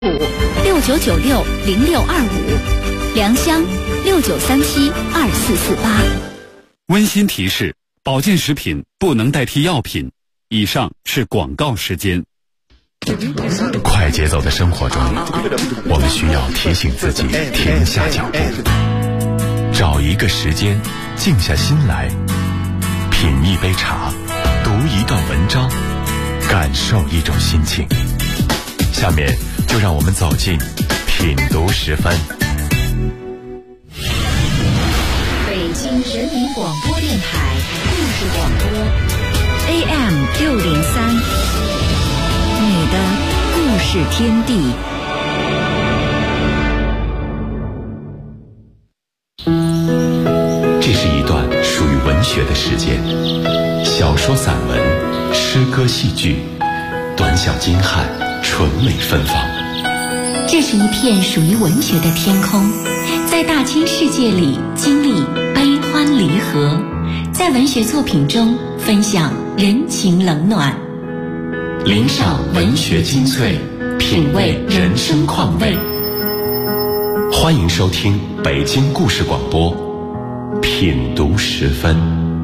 69960625，良乡69372448。 温馨提示：保健食品不能代替药品。以上是广告时间。 快节奏的生活中，我们需要提醒自己停下脚步，找一个时间，静下心来，品一杯茶，读一段文章，感受一种心情。下面就让我们走进品读10分。 北京人民广播电台故事广播 AM603，你的故事天地。 这是一段属于文学的时间，小说、散文、诗歌、戏剧，短小精悍，纯美芬芳。 这是一片属于文学的天空，在大千世界里经历悲欢离合，在文学作品中分享人情冷暖， 聆赏文学精粹，品味人生况味。欢迎收听北京故事广播品读10分。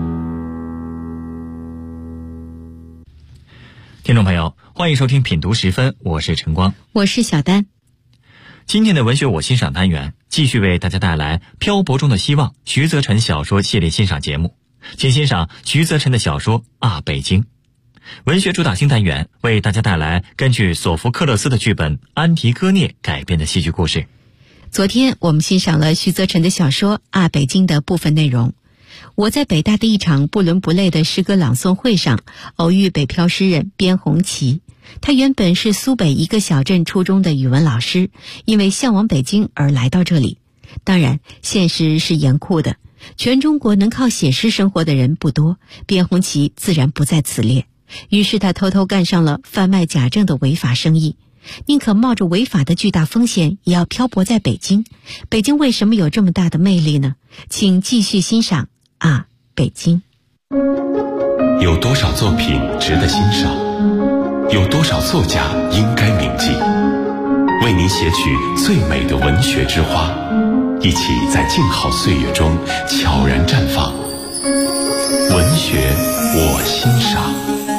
听众朋友，欢迎收听品读10分，我是陈光， 我是小丹。 今天的文学我欣赏单元继续为大家带来《漂泊中的希望》徐则臣小说系列欣赏节目，请欣赏徐则臣的小说《啊，北京》。文学主打新单元为大家带来根据索福克勒斯的剧本《安提戈涅》改编的戏剧故事。 昨天我们欣赏了徐则臣的小说《啊，北京》的部分内容。我在北大的一场不伦不类的诗歌朗诵会上偶遇北漂诗人边红旗。他原本是苏北一个小镇初中的语文老师，因为向往北京而来到这里。当然，现实是严酷的，全中国能靠写诗生活的人不多，边红旗自然不在此列。于是他偷偷干上了贩卖假证的违法生意，宁可冒着违法的巨大风险，也要漂泊在北京。北京为什么有这么大的魅力呢？请继续欣赏啊，北京。 有多少作品值得欣赏？有多少作家应该铭记？为您写取最美的文学之花，一起在静好岁月中悄然绽放。文学我欣赏。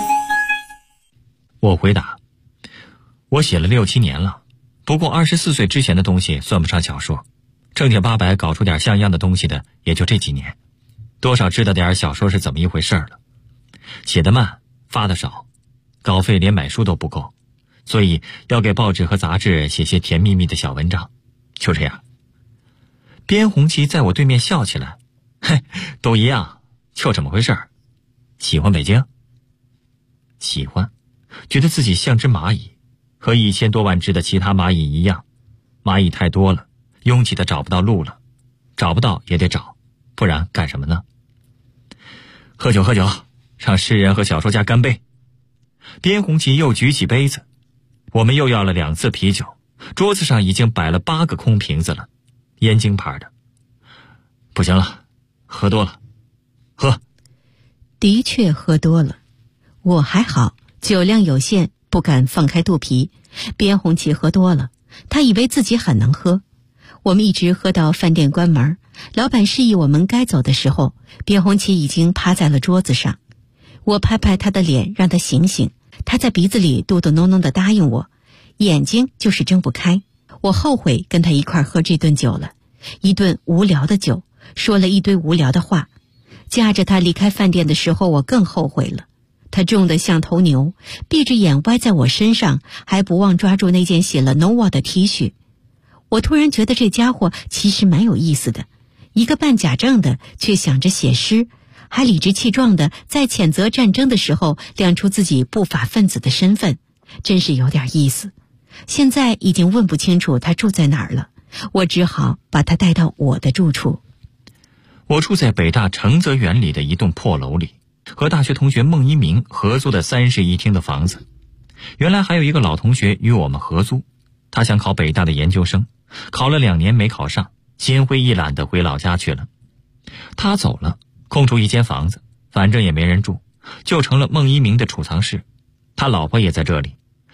我回答，我写了6、7年了，不过24岁之前的东西算不上小说，正经八百搞出点像样的东西的也就这几年，多少知道点小说是怎么一回事了。写得慢，发得少，稿费连买书都不够，所以要给报纸和杂志写些甜蜜蜜的小文章。就这样，边红旗在我对面笑起来，嘿，都一样，就这么回事儿。喜欢北京？喜欢，觉得自己像只蚂蚁，和1000多万只的其他蚂蚁一样，蚂蚁太多了，拥挤的找不到路了，找不到也得找，不然干什么呢？喝酒喝酒，让诗人和小说家干杯。边红旗又举起杯子，我们又要了2次啤酒，桌子上已经摆了8个空瓶子了，燕京牌的。不行了，喝多了，喝。 的确喝多了，我还好，酒量有限，不敢放开肚皮。边红旗喝多了，他以为自己很能喝。我们一直喝到饭店关门，老板示意我们该走的时候，边红旗已经趴在了桌子上。我拍拍他的脸，让他醒醒。他在鼻子里嘟嘟哝哝地答应我，眼睛就是睁不开。我后悔跟他一块喝这顿酒了，一顿无聊的酒，说了一堆无聊的话。架着他离开饭店的时候，我更后悔了。他重得像头牛，闭着眼歪在我身上，还不忘抓住那件写了 Nova 的 T 恤。我突然觉得这家伙其实蛮有意思的，一个办假证的，却想着写诗，还理直气壮的在谴责战争的时候亮出自己不法分子的身份，真是有点意思。现在已经问不清楚他住在哪儿了，我只好把他带到我的住处。 我住在北大承泽园里的一栋破楼里，和大学同学孟一鸣合租的3室1厅的房子。原来还有一个老同学与我们合租，他想考北大的研究生，考了2年没考上，心灰意懒地回老家去了。他走了，空出一间房子，反正也没人住，就成了孟一鸣的储藏室。他老婆也在这里，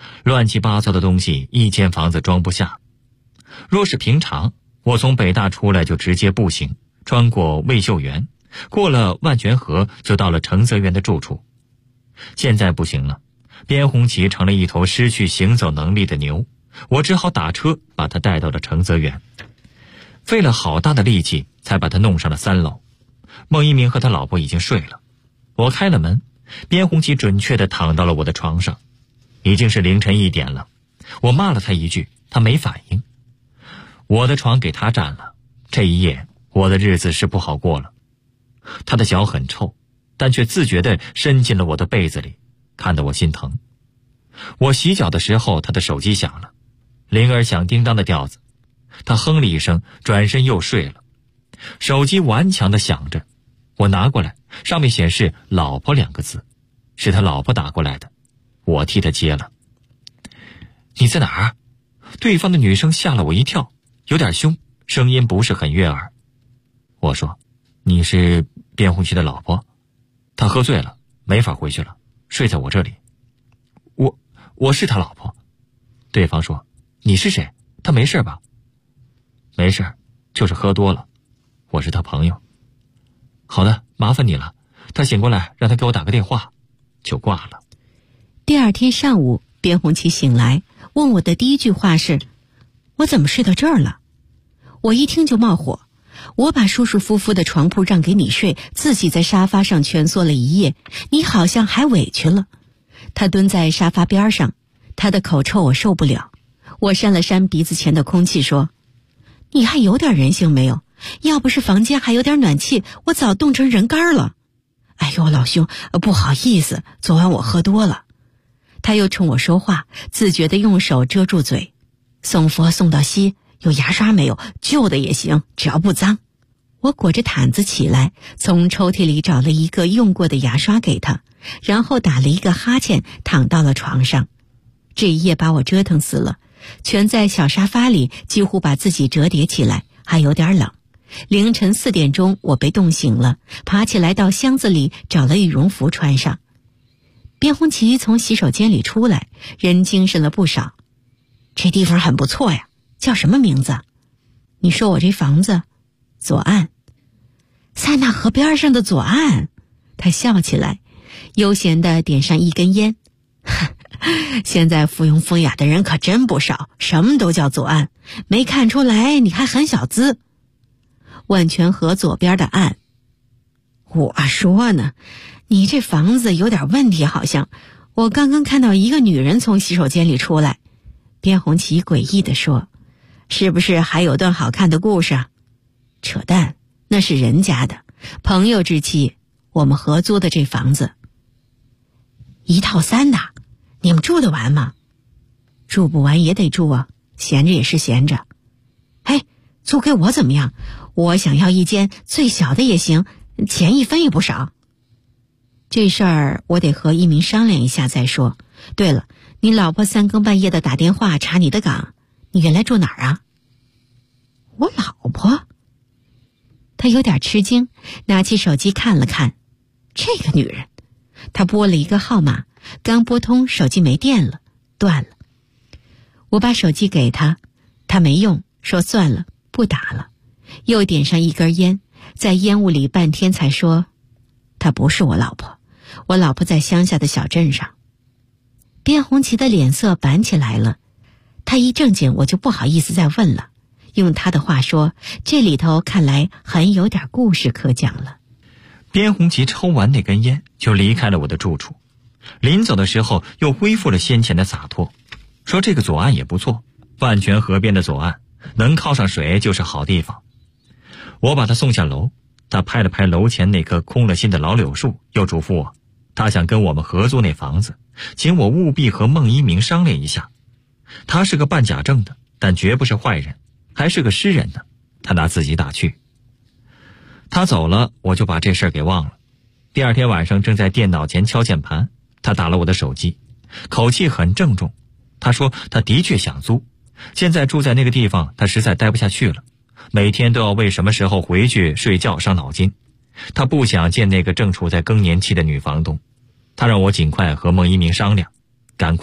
乱七八糟的东西一间房子装不下。若是平常，我从北大出来就直接步行，穿过魏秀园，过了万泉河就到了程泽元的住处。现在不行了，边红旗成了一头失去行走能力的牛，我只好打车把他带到了程泽园。费了好大的力气才把他弄上了3楼。孟一鸣和他老婆已经睡了，我开了门，边红旗准确地躺到了我的床上。已经是凌晨1点了，我骂了他一句，他没反应。我的床给他占了，这一夜我的日子是不好过了。他的脚很臭，但却自觉地伸进了我的被子里，看得我心疼。我洗脚的时候，他的手机响了，铃儿响叮当的调子。他哼了一声，转身又睡了。手机顽强地响着，我拿过来，上面显示老婆2个字，是他老婆打过来的，我替他接了。你在哪儿？对方的女生吓了我一跳，有点凶，声音不是很悦耳。我说，你是边红旗的老婆？他喝醉了，没法回去了，睡在我这里。我是他老婆。对方说，你是谁？他没事吧？没事，就是喝多了。我是他朋友。好的，麻烦你了。他醒过来，让他给我打个电话。就挂了。 第二天上午，边红旗醒来，问我的第一句话是，我怎么睡到这儿了？我一听就冒火，我把舒舒服服的床铺让给你睡，自己在沙发上蜷缩了一夜，你好像还委屈了。他蹲在沙发边上，他的口臭我受不了。我扇了扇鼻子前的空气说，你还有点人性没有？要不是房间还有点暖气，我早冻成人干了。哎呦，老兄，不好意思，昨晚我喝多了。他又冲我说话，自觉地用手遮住嘴。送佛送到西，有牙刷没有？旧的也行，只要不脏。我裹着毯子起来，从抽屉里找了一个用过的牙刷给他，然后打了一个哈欠，躺到了床上。这一夜把我折腾死了，蜷在小沙发里，几乎把自己折叠起来，还有点冷。凌晨4点钟，我被冻醒了，爬起来到箱子里找了羽绒服穿上。边红旗从洗手间里出来，人精神了不少。这地方很不错呀，叫什么名字？你说我这房子？左岸。塞纳河边上的左岸。他笑起来，悠闲地点上一根烟。现在附庸风雅的人可真不少，什么都叫左岸，没看出来你还很小资。万泉河左边的岸。我说呢，你这房子有点问题好像，我刚刚看到一个女人从洗手间里出来。边红旗诡异地说，是不是还有段好看的故事啊？扯淡，那是人家的朋友之妻，我们合租的这房子。1套3的，你们住得完吗？住不完也得住啊，闲着也是闲着。嘿，租给我怎么样？我想要一间最小的也行，钱一分也不少。这事儿我得和一鸣商量一下再说。对了，你老婆3更半夜的打电话查你的岗，你原来住哪儿啊？我老婆？他有点吃惊，拿起手机看了看。这个女人，他拨了一个号码，刚拨通，手机没电了，断了。我把手机给他，他没用，说算了，不打了。又点上一根烟，在烟雾里半天才说，她不是我老婆，我老婆在乡下的小镇上。边红旗的脸色板起来了，他一正经我就不好意思再问了。用他的话说，这里头看来很有点故事可讲了。 边红旗抽完那根烟就离开了我的住处，临走的时候又恢复了先前的洒脱，说这个左岸也不错，万泉河边的左岸，能靠上水就是好地方。我把他送下楼，他拍了拍楼前那棵空了心的老柳树，又嘱咐我，他想跟我们合租那房子，请我务必和孟一鸣商量一下。他是个办假证的，但绝不是坏人，还是个诗人呢，他拿自己打趣。他走了，我就把这事儿给忘了。第二天晚上正在电脑前敲键盘，他打了我的手机，口气很郑重。他说他的确想租，现在住在那个地方他实在待不下去了，每天都要为什么时候回去睡觉伤脑筋。他不想见那个正处在更年期的女房东，他让我尽快和孟一鸣商量，赶快，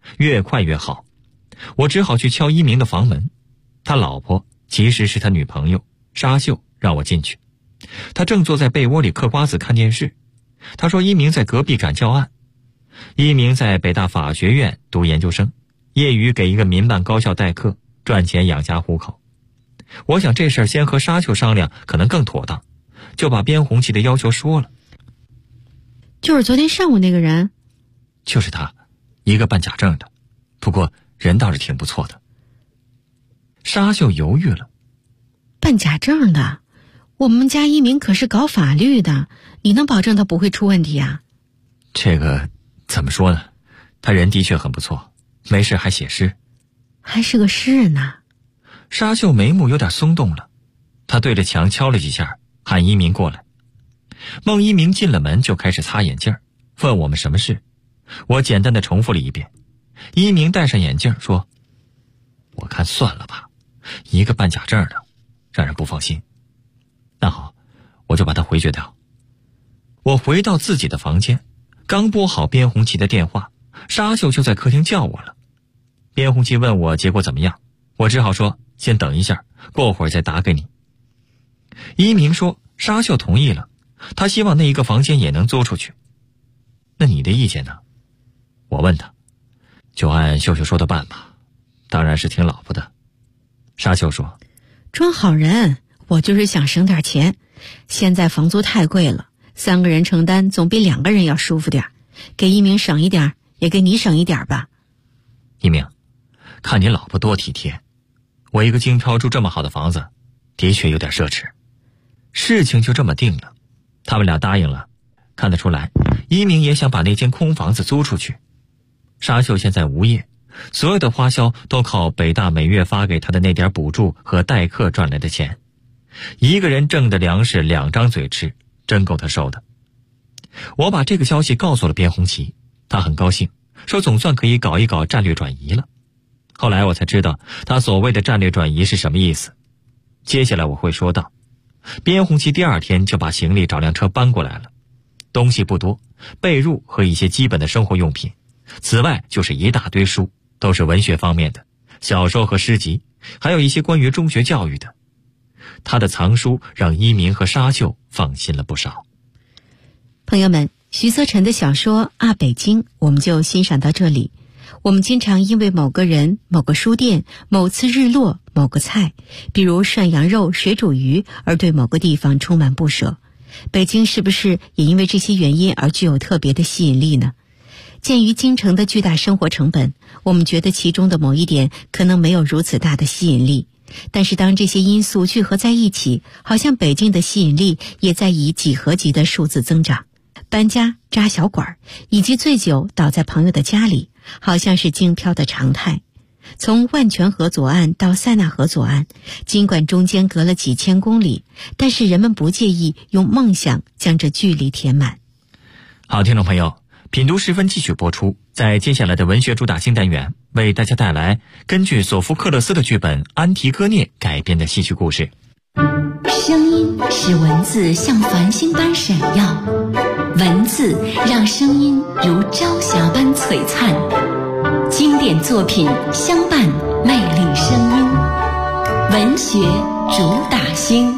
越快越好。我只好去敲一鸣的房门，他老婆其实是他女朋友沙秀，让我进去。他正坐在被窝里嗑瓜子看电视。他说一鸣在隔壁赶教案。一鸣在北大法学院读研究生，业余给一个民办高校代课，赚钱养家糊口。我想这事儿先和沙秀商量可能更妥当，就把边红旗的要求说了。 就是昨天上午那个人？ 就是他，一个办假证的，不过人倒是挺不错的。沙秀犹豫了。 办假证的？我们家一鸣可是搞法律的，你能保证他不会出问题啊？ 这个怎么说呢，他人的确很不错，没事还写诗。 还是个诗人呢。 沙秀眉目有点松动了，他对着墙敲了几下，喊一鸣过来。孟一鸣进了门就开始擦眼镜，问我们什么事。我简单的重复了一遍。一鸣戴上眼镜说，我看算了吧，一个办假证的让人不放心。那好，我就把他回绝掉。我回到自己的房间，刚拨好边红旗的电话，沙秀就在客厅叫我了。边红旗问我结果怎么样，我只好说先等一下，过会儿再打给你。一鸣说沙秀同意了，他希望那一个房间也能租出去。那你的意见呢？我问他。就按秀秀说的办吧，当然是听老婆的。沙秀说， 装好人，我就是想省点钱，现在房租太贵了，3个人承担总比2个人要舒服点，给一鸣省一点，也给你省一点吧。 一鸣，看你老婆多体贴，我一个京漂住这么好的房子，的确有点奢侈。事情就这么定了，他们俩答应了。看得出来，一鸣也想把那间空房子租出去。沙秀现在无业，所有的花销都靠北大每月发给他的那点补助和代课赚来的钱，一个人挣的粮食2张嘴吃，真够他受的。我把这个消息告诉了边红旗，他很高兴，说总算可以搞一搞战略转移了。后来我才知道他所谓的战略转移是什么意思。接下来我会说到，边红旗第2天就把行李找辆车搬过来了，东西不多，被褥和一些基本的生活用品，此外就是一大堆书，都是文学方面的，小说和诗集，还有一些关于中学教育的。他的藏书让一鸣和沙秀放心了不少。 朋友们，徐则臣的小说《啊北京》我们就欣赏到这里。我们经常因为某个人、某个书店、某次日落、某个菜，比如涮羊肉、水煮鱼，而对某个地方充满不舍。北京是不是也因为这些原因而具有特别的吸引力呢？鉴于京城的巨大生活成本，我们觉得其中的某一点可能没有如此大的吸引力。但是当这些因素聚合在一起，好像北京的吸引力也在以几何级的数字增长。搬家、扎小管，以及醉酒倒在朋友的家里，好像是京漂的常态。从万泉河左岸到塞纳河左岸，尽管中间隔了几千公里，但是人们不介意用梦想将这距离填满。 好，听众朋友，品读10分继续播出，在接下来的文学主打新单元，为大家带来根据索福克勒斯的剧本《安提戈涅》改编的戏剧故事。 声音使文字像繁星般闪耀，文字让声音如朝霞般璀璨。经典作品相伴，魅力声音，文学主打星。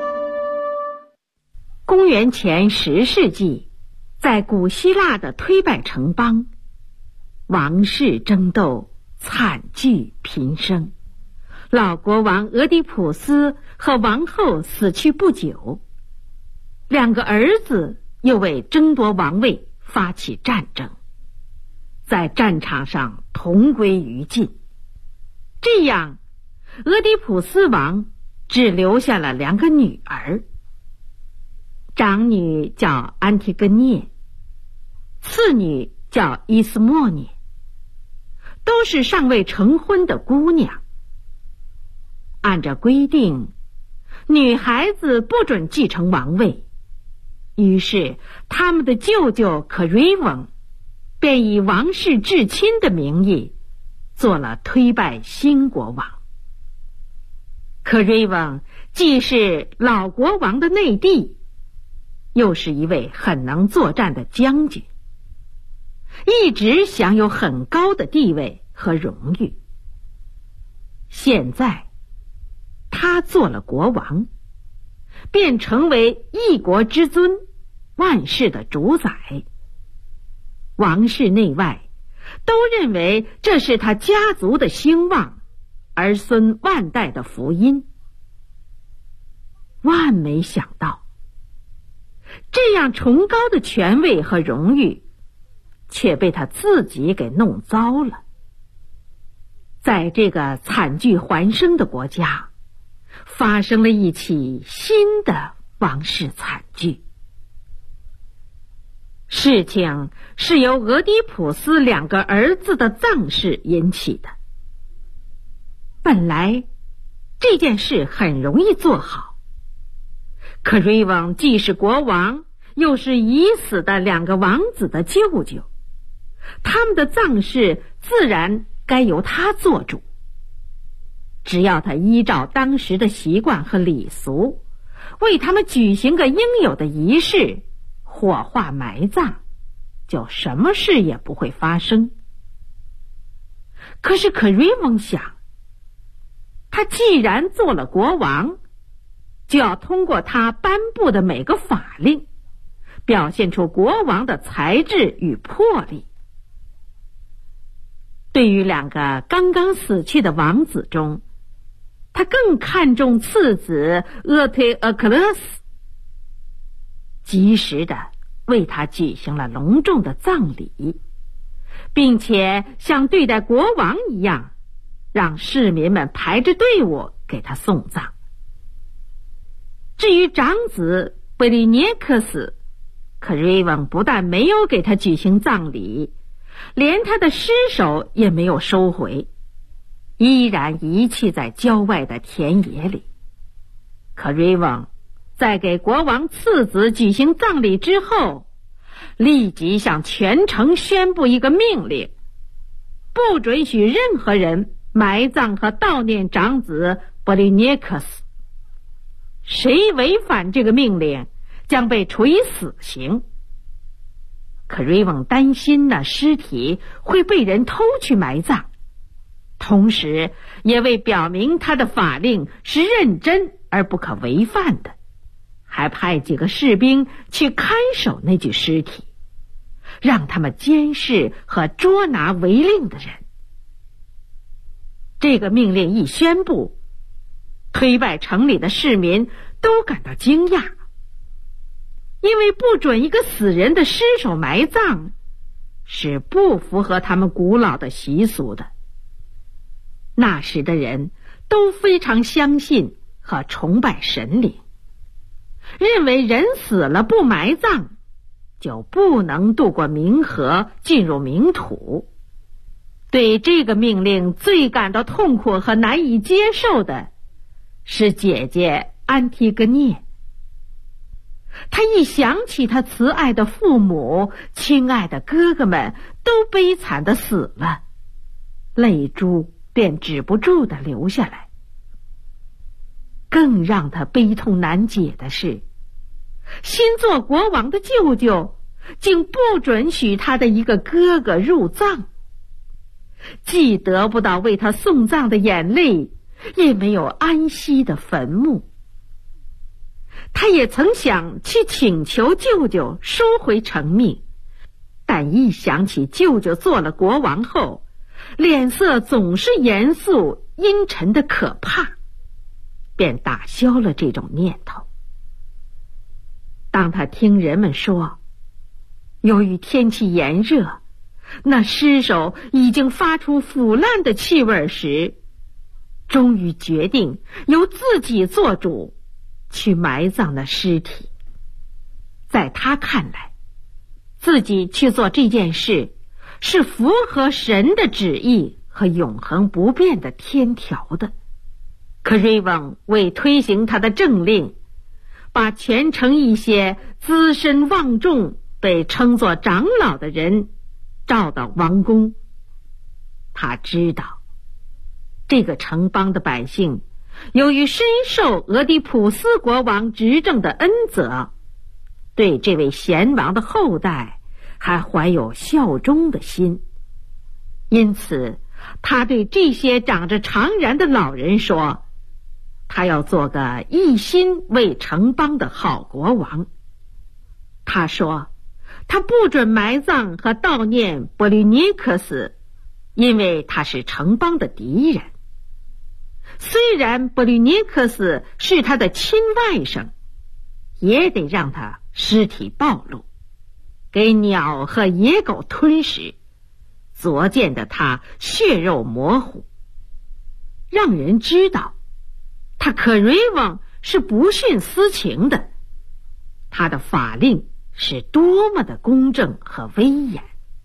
公元前10世纪，在古希腊的推拜城邦，王室争斗，惨剧频生。老国王俄狄浦斯和王后死去不久，2个儿子又为争夺王位发起战争，在战场上同归于尽。这样，俄狄浦斯王只留下了2个女儿，长女叫安提戈涅，次女叫伊斯莫涅，都是尚未成婚的姑娘。按照规定，女孩子不准继承王位，于是他们的舅舅可瑞翁便以王室至亲的名义做了推拜新国王。可瑞翁既是老国王的内弟，又是一位很能作战的将军。 一直享有很高的地位和荣誉。现在他做了国王，便成为一国之尊，万世的主宰。王室内外都认为这是他家族的兴旺，儿孙万代的福音。万没想到，这样崇高的权位和荣誉却被他自己给弄糟了。在这个惨剧环生的国家，发生了一起新的王室惨剧。事情是由俄狄浦斯2个儿子的葬事引起的。本来这件事很容易做好，可瑞翁既是国王，又是已死的2个王子的舅舅，他们的葬事自然该由他做主。只要他依照当时的习惯和礼俗，为他们举行个应有的仪式，火化埋葬，就什么事也不会发生。可是可瑞翁想，他既然做了国王，就要通过他颁布的每个法令，表现出国王的才智与魄力。对于2个刚刚死去的王子中，他更看重次子厄忒厄克勒斯，及时的为他举行了隆重的葬礼，并且像对待国王一样，让市民们排着队伍给他送葬。至于长子贝利涅克斯，可瑞翁不但没有给他举行葬礼，连他的尸首也没有收回，依然遗弃在郊外的田野里。可瑞翁在给国王次子举行葬礼之后，立即向全城宣布一个命令，不准许任何人埋葬和悼念长子伯利涅克斯。谁违反这个命令，将被处以死刑。可瑞翁担心尸体会被人偷去埋葬，同时也为表明他的法令是认真而不可违犯的，还派几个士兵去看守那具尸体，让他们监视和捉拿违令的人。这个命令一宣布，推拜城里的市民都感到惊讶，因为不准一个死人的尸首埋葬是不符合他们古老的习俗的。那时的人都非常相信和崇拜神灵，认为人死了不埋葬，就不能渡过冥河进入冥土。对这个命令最感到痛苦和难以接受的是姐姐安提戈涅。他一想起他慈爱的父母、亲爱的哥哥们都悲惨地死了，泪珠便止不住地流下来。更让他悲痛难解的是，新做国王的舅舅竟不准许他的一个哥哥入葬，既得不到为他送葬的眼泪，也没有安息的坟墓。他也曾想去请求舅舅收回成命，但一想起舅舅做了国王后，脸色总是严肃阴沉的可怕，便打消了这种念头。当他听人们说，由于天气炎热，那尸首已经发出腐烂的气味时，终于决定由自己做主，去埋葬那尸体。在他看来，自己去做这件事是符合神的旨意和永恒不变的天条的。可瑞翁为推行他的政令，把全城一些资深望重被称作长老的人召到王宫。他知道这个城邦的百姓由于深受俄狄浦斯国王执政的恩泽，对这位贤王的后代还怀有效忠的心，因此他对这些长着长髯的老人说，他要做个一心为城邦的好国王。他说他不准埋葬和悼念波吕尼克斯，因为他是城邦的敌人。虽然波吕尼克斯是他的亲外甥，也得让他尸体暴露，给鸟和野狗吞食，逐渐的他血肉模糊，让人知道他可瑞翁是不徇私情的，他的法令是多么的公正和威严。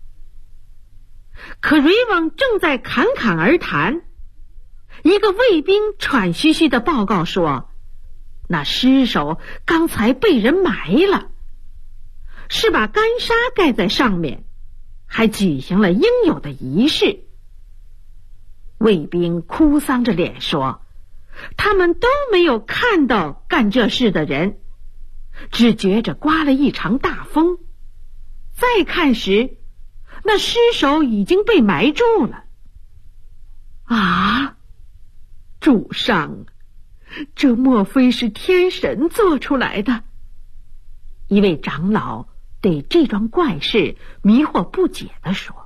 可瑞翁正在侃侃而谈，一个卫兵喘吁吁地报告说，那尸首刚才被人埋了，是把干沙盖在上面，还举行了应有的仪式。卫兵哭丧着脸说，他们都没有看到干这事的人，只觉着刮了一场大风，再看时，那尸首已经被埋住了。啊，主上，这莫非是天神做出来的？一位长老对这桩怪事迷惑不解地说，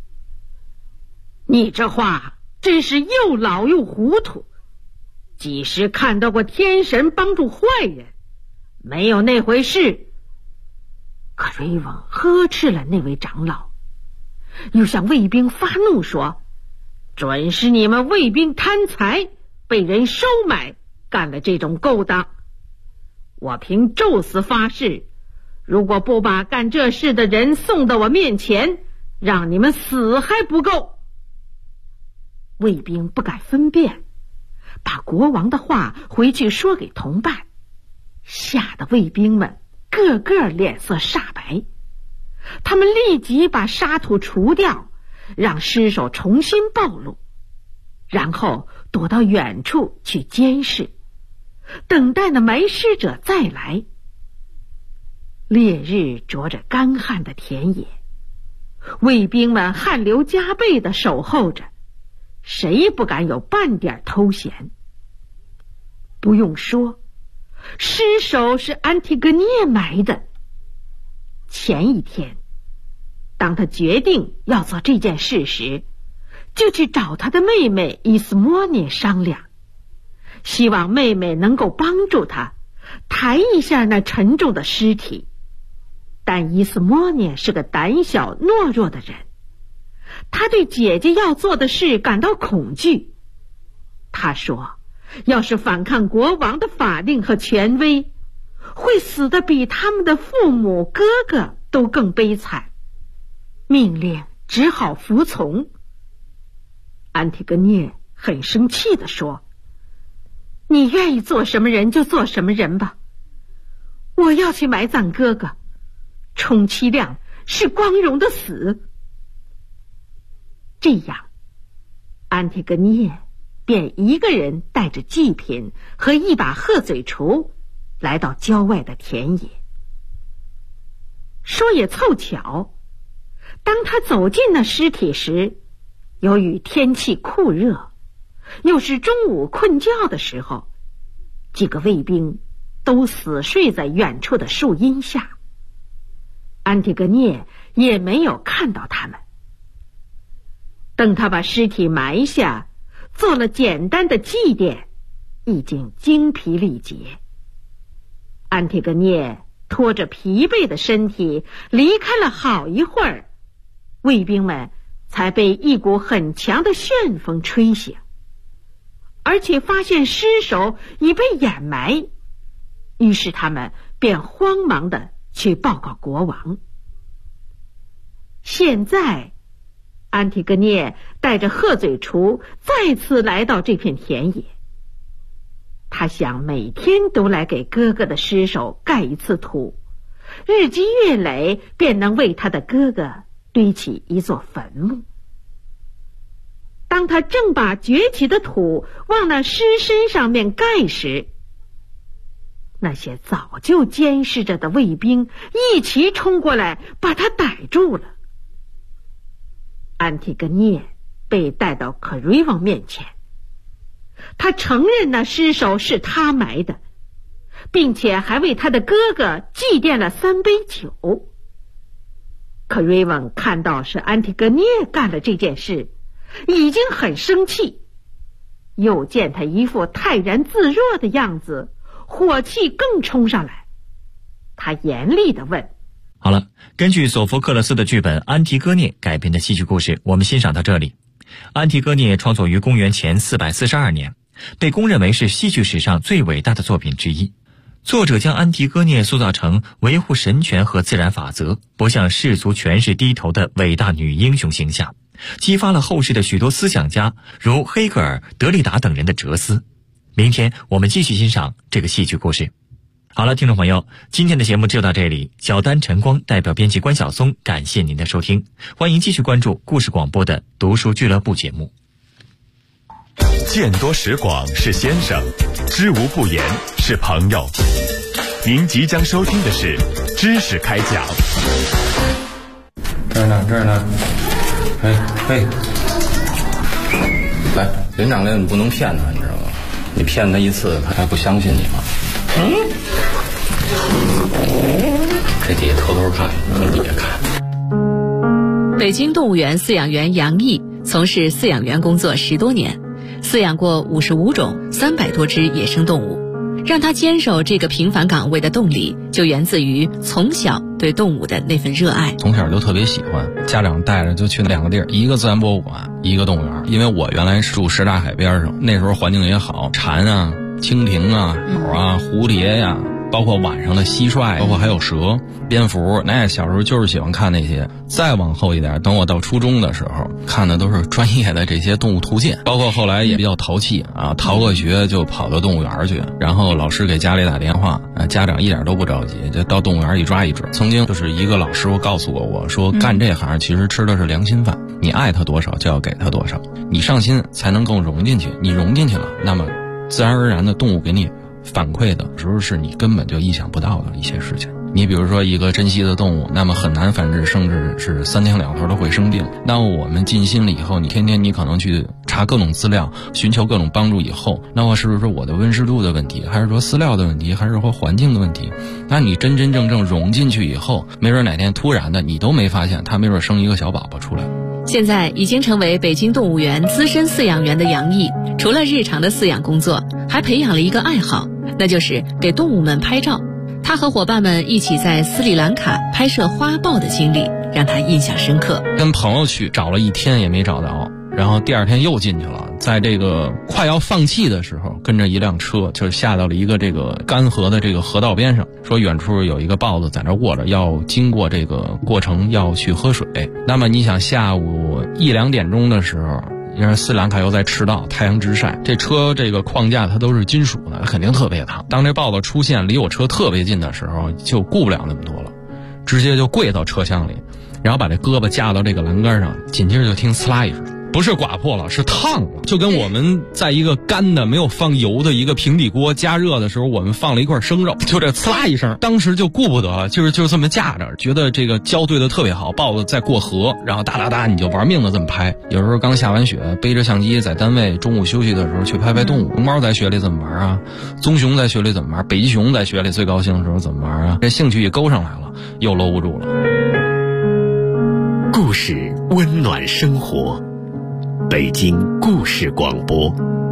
你这话真是又老又糊涂，几时看到过天神帮助坏人？没有那回事。可瑞翁呵斥了那位长老，又向卫兵发怒说，准是你们卫兵贪财，被人收买，干了这种勾当。我凭宙斯发誓，如果不把干这事的人送到我面前，让你们死还不够。卫兵不敢分辨，把国王的话回去说给同伴，吓得卫兵们个个脸色煞白。他们立即把沙土除掉，让尸首重新暴露，然后躲到远处去监视，等待那埋尸者再来。烈日灼着干旱的田野，卫兵们汗流浃背地守候着，谁不敢有半点偷闲。不用说，尸首是安提戈涅埋的。前一天，当他决定要做这件事时，就去找他的妹妹伊斯莫涅商量，希望妹妹能够帮助他抬一下那沉重的尸体。但伊斯莫涅是个胆小懦弱的人，他对姐姐要做的事感到恐惧。他说，要是反抗国王的法令和权威，会死得比他们的父母哥哥都更悲惨。命令只好服从。安提戈涅很生气地说，你愿意做什么人就做什么人吧，我要去埋葬哥哥，充其量是光荣的死。这样，安提戈涅便一个人带着祭品和一把鹤嘴锄来到郊外的田野。说也凑巧，当他走进那尸体时，由于天气酷热，又是中午困觉的时候，几个卫兵都死睡在远处的树荫下。安提戈涅也没有看到他们。等他把尸体埋下，做了简单的祭奠，已经精疲力竭。安提戈涅拖着疲惫的身体离开了好一会儿，卫兵们才被一股很强的旋风吹醒，而且发现尸首已被掩埋，于是他们便慌忙地去报告国王。现在安提戈涅带着鹤嘴锄再次来到这片田野，他想每天都来给哥哥的尸首盖一次土，日积月累便能为他的哥哥堆起一座坟墓。当他正把掘起的土往那尸身上面盖时， 那些早就监视着的卫兵一齐冲过来，把他逮住了。安提戈涅被带到可瑞王面前，他承认那尸首是他埋的，并且还为他的哥哥祭奠了3杯酒。可瑞王看到是安提戈涅干了这件事，已经很生气，又见他一副泰然自若的样子，火气更冲上来。他严厉地问： 好了，根据索福克勒斯的剧本《安提戈涅》改编的戏剧故事，我们欣赏到这里。安提戈涅创作于公元前442年，被公认为是戏剧史上最伟大的作品之一。作者将安提戈涅塑造成维护神权和自然法则，不向世俗权势低头的伟大女英雄形象，激发了后世的许多思想家，如黑格尔、德里达等人的哲思。明天我们继续欣赏这个戏剧故事。好了，听众朋友，今天的节目就到这里。小丹晨光代表编辑关晓松，感谢您的收听。欢迎继续关注故事广播的读书俱乐部节目。 见多识广是先生，知无不言是朋友。您即将收听的是知识开讲。 这儿呢，嘿，来，连长来，你不能骗他，你知道吗？你骗他一次，他还不相信你吗？这底下偷偷看，从底下看。 北京动物园饲养员杨毅从事饲养员工作10多年，饲养过55种300多只野生动物。让他坚守这个平凡岗位的动力，就源自于从小对动物的那份热爱。 从小就特别喜欢，家长带着就去2个地儿，一个自然博物馆，一个动物园。因为我原来住什刹海边上，那时候环境也好，蝉啊、蜻蜓啊、鸟啊、蝴蝶呀，包括晚上的蟋蟀，包括还有蛇、蝙蝠。那小时候就是喜欢看那些。再往后一点，等我到初中的时候，看的都是专业的这些动物图鉴，包括后来也比较淘气啊，逃个学就跑到动物园去，然后老师给家里打电话，家长一点都不着急，就到动物园一抓一只。曾经就是一个老师傅告诉我说，干这行其实吃的是良心饭，你爱他多少就要给他多少，你上心才能更融进去，你融进去了，那么自然而然的动物给你反馈的时候是你根本就意想不到的一些事情。你比如说一个珍稀的动物，那么很难繁殖，甚至是3天2头都会生病。那我们尽心了以后，你天天你可能去查各种资料，寻求各种帮助以后，那么是不是我的温湿度的问题，还是说饲料的问题，还是说环境的问题？那你真真正正融进去以后，没准哪天突然的你都没发现，它没准生一个小宝宝出来。 现在已经成为北京动物园资深饲养员的杨毅，除了日常的饲养工作，还培养了一个爱好，那就是给动物们拍照。他和伙伴们一起在斯里兰卡拍摄花豹的经历让他印象深刻。 跟朋友去找了1天也没找到，然后第2天又进去了，在这个快要放弃的时候，跟着一辆车就下到了一个这个干涸的这个河道边上，说远处有一个豹子在那卧着，要经过这个过程要去喝水。那么你想下午1、2点钟的时候，因为斯里兰卡又在赤道，太阳直晒，这车这个框架它都是金属的，肯定特别烫。当这豹子出现离我车特别近的时候，就顾不了那么多了，直接就跪到车厢里，然后把这胳膊架到这个栏杆上，紧接着就听呲啦一声，不是刮破了，是烫了，就跟我们在一个干的没有放油的一个平底锅加热的时候，我们放了一块生肉，就这呲啦一声，当时就顾不得了，就这么架着，觉得这个胶对的特别好，豹子在过河，然后哒哒哒你就玩命的这么拍。有时候刚下完雪，背着相机在单位中午休息的时候去拍拍动物。熊猫在雪里怎么玩啊？棕熊在雪里怎么玩？北极熊在雪里最高兴的时候怎么玩啊？这兴趣一勾上来了，又搂不住了。 故事温暖生活，北京故事广播。